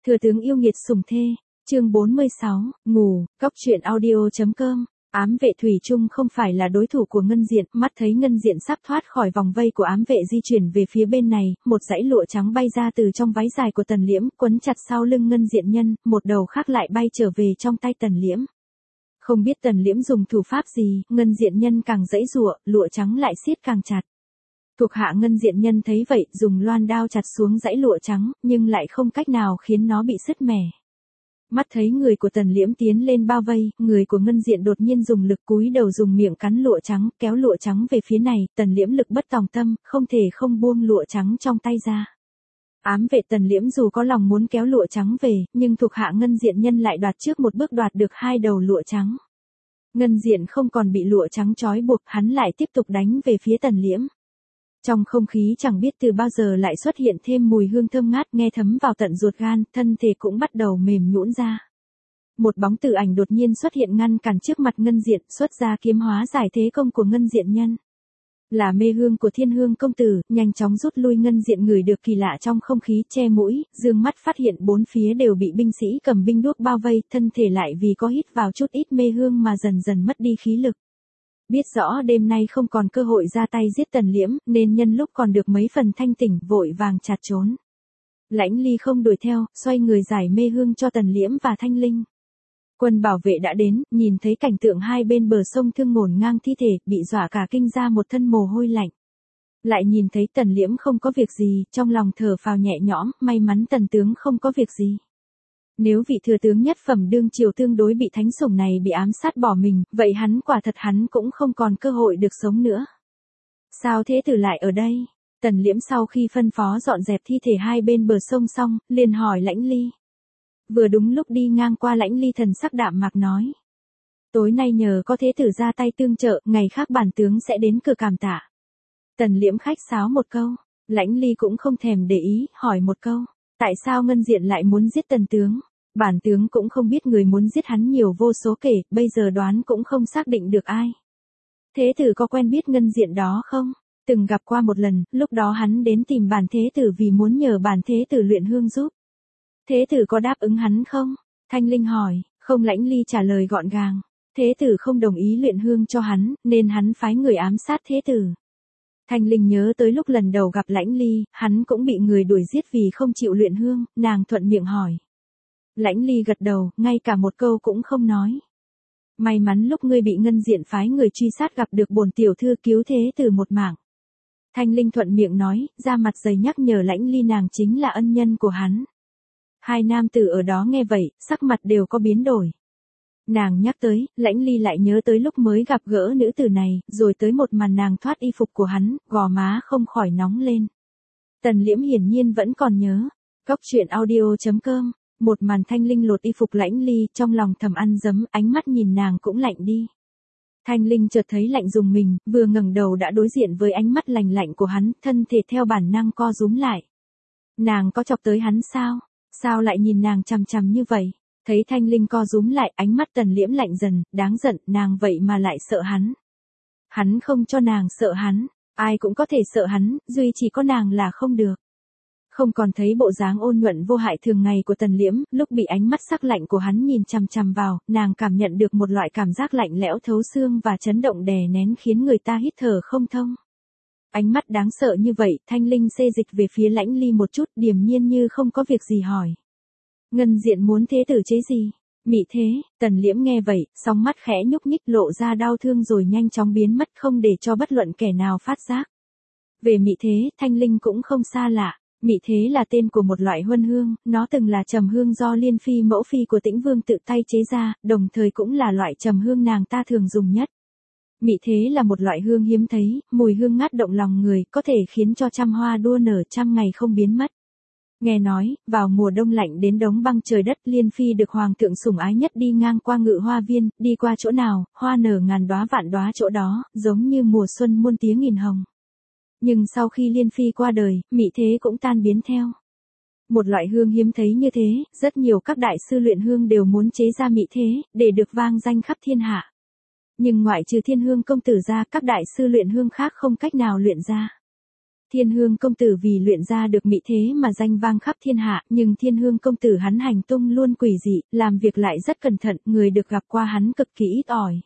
Thừa tướng yêu nghiệt sủng thê, chương 46, ngủ, Cóc truyện audio.com. Ám vệ thủy chung không phải là đối thủ của Ngân Diện, mắt thấy Ngân Diện sắp thoát khỏi vòng vây của ám vệ di chuyển về phía bên này, một dãy lụa trắng bay ra từ trong váy dài của Tần Liễm, quấn chặt sau lưng Ngân Diện nhân, một đầu khác lại bay trở về trong tay Tần Liễm. Không biết Tần Liễm dùng thủ pháp gì, Ngân Diện nhân càng giãy giụa, lụa trắng lại siết càng chặt. Thuộc hạ Ngân Diện nhân thấy vậy, dùng loan đao chặt xuống dãy lụa trắng, nhưng lại không cách nào khiến nó bị sứt mẻ. Mắt thấy người của Tần Liễm tiến lên bao vây, người của Ngân Diện đột nhiên dùng lực cúi đầu dùng miệng cắn lụa trắng, kéo lụa trắng về phía này, Tần Liễm lực bất tòng tâm, không thể không buông lụa trắng trong tay ra. Ám vệ Tần Liễm dù có lòng muốn kéo lụa trắng về, nhưng thuộc hạ Ngân Diện nhân lại đoạt trước một bước đoạt được hai đầu lụa trắng. Ngân Diện không còn bị lụa trắng trói buộc, hắn lại tiếp tục đánh về phía Tần Liễm. Trong không khí chẳng biết từ bao giờ lại xuất hiện thêm mùi hương thơm ngát nghe thấm vào tận ruột gan, thân thể cũng bắt đầu mềm nhũn ra. Một bóng tử ảnh đột nhiên xuất hiện ngăn cản trước mặt Ngân Diện, xuất ra kiếm hóa giải thế công của Ngân Diện nhân. Là mê hương của Thiên Hương công tử, nhanh chóng rút lui. Ngân Diện ngửi được kỳ lạ trong không khí, che mũi, dương mắt phát hiện bốn phía đều bị binh sĩ cầm binh đuốc bao vây, thân thể lại vì có hít vào chút ít mê hương mà dần dần mất đi khí lực. Biết rõ đêm nay không còn cơ hội ra tay giết Tần Liễm, nên nhân lúc còn được mấy phần thanh tỉnh, vội vàng chạt trốn. Lãnh Ly không đuổi theo, xoay người giải mê hương cho Tần Liễm và Thanh Linh. Quân bảo vệ đã đến, nhìn thấy cảnh tượng hai bên bờ sông thương ngổn ngang thi thể, bị dọa cả kinh ra một thân mồ hôi lạnh. Lại nhìn thấy Tần Liễm không có việc gì, trong lòng thở phào nhẹ nhõm, may mắn Tần tướng không có việc gì. Nếu vị thừa tướng nhất phẩm đương triều tương đối bị thánh sủng này bị ám sát bỏ mình, vậy hắn quả thật hắn cũng không còn cơ hội được sống nữa. Sao thế tử lại ở đây? Tần Liễm sau khi phân phó dọn dẹp thi thể hai bên bờ sông xong, liền hỏi Lãnh Ly. Vừa đúng lúc đi ngang qua, Lãnh Ly thần sắc đạm mạc nói. Tối nay nhờ có thế tử ra tay tương trợ, ngày khác bản tướng sẽ đến cửa cảm tạ. Tần Liễm khách sáo một câu, Lãnh Ly cũng không thèm để ý, hỏi một câu. Tại sao Ngân Diện lại muốn giết Tần tướng? Bản tướng cũng không biết, người muốn giết hắn nhiều vô số kể, bây giờ đoán cũng không xác định được ai. Thế tử có quen biết Ngân Diện đó không? Từng gặp qua một lần, lúc đó hắn đến tìm bản thế tử vì muốn nhờ bản thế tử luyện hương giúp. Thế tử có đáp ứng hắn không? Thanh Linh hỏi, không. Lãnh Ly trả lời gọn gàng. Thế tử không đồng ý luyện hương cho hắn, nên hắn phái người ám sát thế tử. Thanh Linh nhớ tới lúc lần đầu gặp Lãnh Ly, hắn cũng bị người đuổi giết vì không chịu luyện hương, nàng thuận miệng hỏi. Lãnh Ly gật đầu, ngay cả một câu cũng không nói. May mắn lúc ngươi bị Ngân Diện phái người truy sát gặp được bổn tiểu thư cứu thế tử một mạng. Thanh Linh thuận miệng nói, ra mặt dày nhắc nhở Lãnh Ly nàng chính là ân nhân của hắn. Hai nam tử ở đó nghe vậy, sắc mặt đều có biến đổi. Nàng nhắc tới, Lãnh Ly lại nhớ tới lúc mới gặp gỡ nữ tử này, rồi tới một màn nàng thoát y phục của hắn, gò má không khỏi nóng lên. Tần Liễm hiển nhiên vẫn còn nhớ. Cóc truyện audio.com. Một màn Thanh Linh lột y phục Lãnh Ly, trong lòng thầm ăn dấm, ánh mắt nhìn nàng cũng lạnh đi. Thanh Linh chợt thấy lạnh rùng mình, vừa ngẩng đầu đã đối diện với ánh mắt lạnh lạnh của hắn, thân thể theo bản năng co rúm lại. Nàng có chọc tới hắn sao? Sao lại nhìn nàng chằm chằm như vậy? Thấy Thanh Linh co rúm lại, ánh mắt Tần Liễm lạnh dần, đáng giận, nàng vậy mà lại sợ hắn. Hắn không cho nàng sợ hắn, ai cũng có thể sợ hắn, duy chỉ có nàng là không được. Không còn thấy bộ dáng ôn nhuận vô hại thường ngày của Tần Liễm, lúc bị ánh mắt sắc lạnh của hắn nhìn chằm chằm vào, nàng cảm nhận được một loại cảm giác lạnh lẽo thấu xương và chấn động đè nén khiến người ta hít thở không thông. Ánh mắt đáng sợ như vậy, Thanh Linh xê dịch về phía Lãnh Ly một chút, điềm nhiên như không có việc gì hỏi. Ngân Diện muốn thế tử chế gì? Mị thế? Tần Liễm nghe vậy, song mắt khẽ nhúc nhích lộ ra đau thương rồi nhanh chóng biến mất không để cho bất luận kẻ nào phát giác. Về mị thế, Thanh Linh cũng không xa lạ. Mị thế là tên của một loại huân hương, nó từng là trầm hương do Liên Phi mẫu phi của Tĩnh Vương tự tay chế ra, đồng thời cũng là loại trầm hương nàng ta thường dùng nhất. Mị thế là một loại hương hiếm thấy, mùi hương ngát động lòng người, có thể khiến cho trăm hoa đua nở trăm ngày không biến mất. Nghe nói, vào mùa đông lạnh đến đóng băng trời đất, Liên Phi được hoàng thượng sủng ái nhất đi ngang qua Ngự Hoa Viên, đi qua chỗ nào, hoa nở ngàn đóa vạn đóa chỗ đó, giống như mùa xuân muôn tiếng nghìn hồng. Nhưng sau khi Liên Phi qua đời, mị thế cũng tan biến theo. Một loại hương hiếm thấy như thế, rất nhiều các đại sư luyện hương đều muốn chế ra mị thế, để được vang danh khắp thiên hạ. Nhưng ngoại trừ Thiên Hương công tử ra, các đại sư luyện hương khác không cách nào luyện ra. Thiên Hương công tử vì luyện ra được mỹ thế mà danh vang khắp thiên hạ, nhưng Thiên Hương công tử hắn hành tung luôn quỷ dị, làm việc lại rất cẩn thận, người được gặp qua hắn cực kỳ ít ỏi.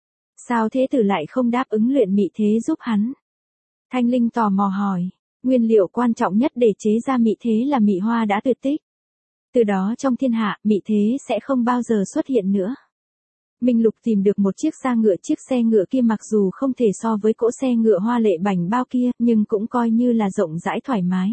Sao thế tử lại không đáp ứng luyện mỹ thế giúp hắn? Thanh Linh tò mò hỏi, nguyên liệu quan trọng nhất để chế ra mỹ thế là mỹ hoa đã tuyệt tích. Từ đó trong thiên hạ, mỹ thế sẽ không bao giờ xuất hiện nữa. Minh Lục tìm được một chiếc xe ngựa kia mặc dù không thể so với cỗ xe ngựa hoa lệ bảnh bao kia, nhưng cũng coi như là rộng rãi thoải mái.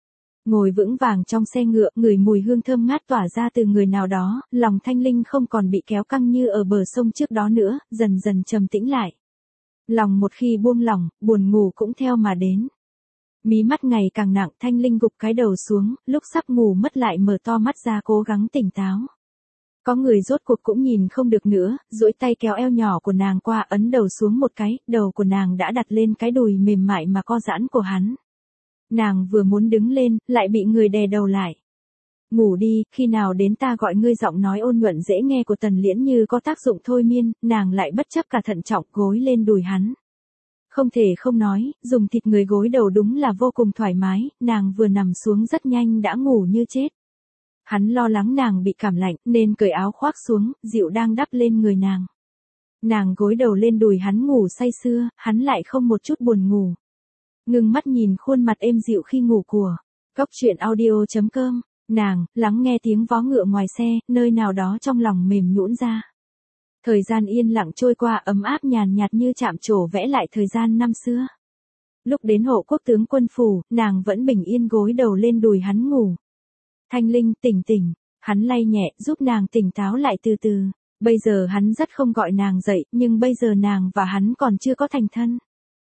Ngồi vững vàng trong xe ngựa, ngửi mùi hương thơm ngát tỏa ra từ người nào đó, lòng Thanh Linh không còn bị kéo căng như ở bờ sông trước đó nữa, dần dần trầm tĩnh lại. Lòng một khi buông lỏng, buồn ngủ cũng theo mà đến. Mí mắt ngày càng nặng, Thanh Linh gục cái đầu xuống, lúc sắp ngủ mất lại mở to mắt ra cố gắng tỉnh táo. Có người rốt cuộc cũng nhìn không được nữa, duỗi tay kéo eo nhỏ của nàng qua, ấn đầu xuống một cái, đầu của nàng đã đặt lên cái đùi mềm mại mà co giãn của hắn. Nàng vừa muốn đứng lên, lại bị người đè đầu lại. Ngủ đi, khi nào đến ta gọi ngươi. Giọng nói ôn nhuận dễ nghe của Tần Liễn như có tác dụng thôi miên, nàng lại bất chấp cả thận trọng gối lên đùi hắn. Không thể không nói, dùng thịt người gối đầu đúng là vô cùng thoải mái, nàng vừa nằm xuống rất nhanh đã ngủ như chết. Hắn lo lắng nàng bị cảm lạnh nên cởi áo khoác xuống, dịu đang đắp lên người nàng. Nàng gối đầu lên đùi hắn ngủ say sưa, hắn lại không một chút buồn ngủ. Ngừng mắt nhìn khuôn mặt êm dịu khi ngủ của Cốc Truyện Audio.com, nàng lắng nghe tiếng vó ngựa ngoài xe, nơi nào đó trong lòng mềm nhũn ra. Thời gian yên lặng trôi qua ấm áp nhàn nhạt như chạm trổ vẽ lại thời gian năm xưa. Lúc đến Hộ Quốc tướng quân phủ, nàng vẫn bình yên gối đầu lên đùi hắn ngủ. Thanh Linh, tỉnh tỉnh, hắn lay nhẹ giúp nàng tỉnh táo lại từ từ. Bây giờ hắn rất không gọi nàng dậy, nhưng bây giờ nàng và hắn còn chưa có thành thân.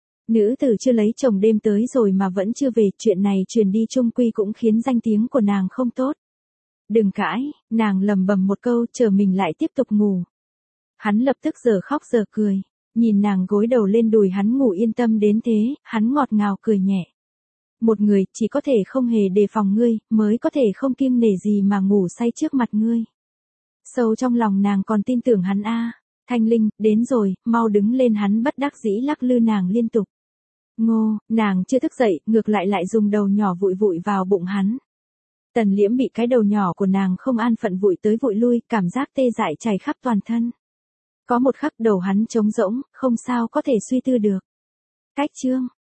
Nữ tử chưa lấy chồng đêm tới rồi mà vẫn chưa về, chuyện này truyền đi chung quy cũng khiến danh tiếng của nàng không tốt. Đừng cãi, nàng lầm bầm một câu, chờ mình lại tiếp tục ngủ. Hắn lập tức giờ khóc giờ cười, nhìn nàng gối đầu lên đùi hắn ngủ yên tâm đến thế, hắn ngọt ngào cười nhẹ. Một người chỉ có thể không hề đề phòng ngươi, mới có thể không kiêng nể gì mà ngủ say trước mặt ngươi. Sâu trong lòng nàng còn tin tưởng hắn a. Thanh Linh, đến rồi, mau đứng lên. Hắn bất đắc dĩ lắc lư nàng liên tục. Ngô, nàng chưa thức dậy, ngược lại dùng đầu nhỏ vụi vụi vào bụng hắn. Tần Liễm bị cái đầu nhỏ của nàng không an phận vụi tới vụi lui, cảm giác tê dại chảy khắp toàn thân. Có một khắc đầu hắn trống rỗng, không sao có thể suy tư được. Cách chương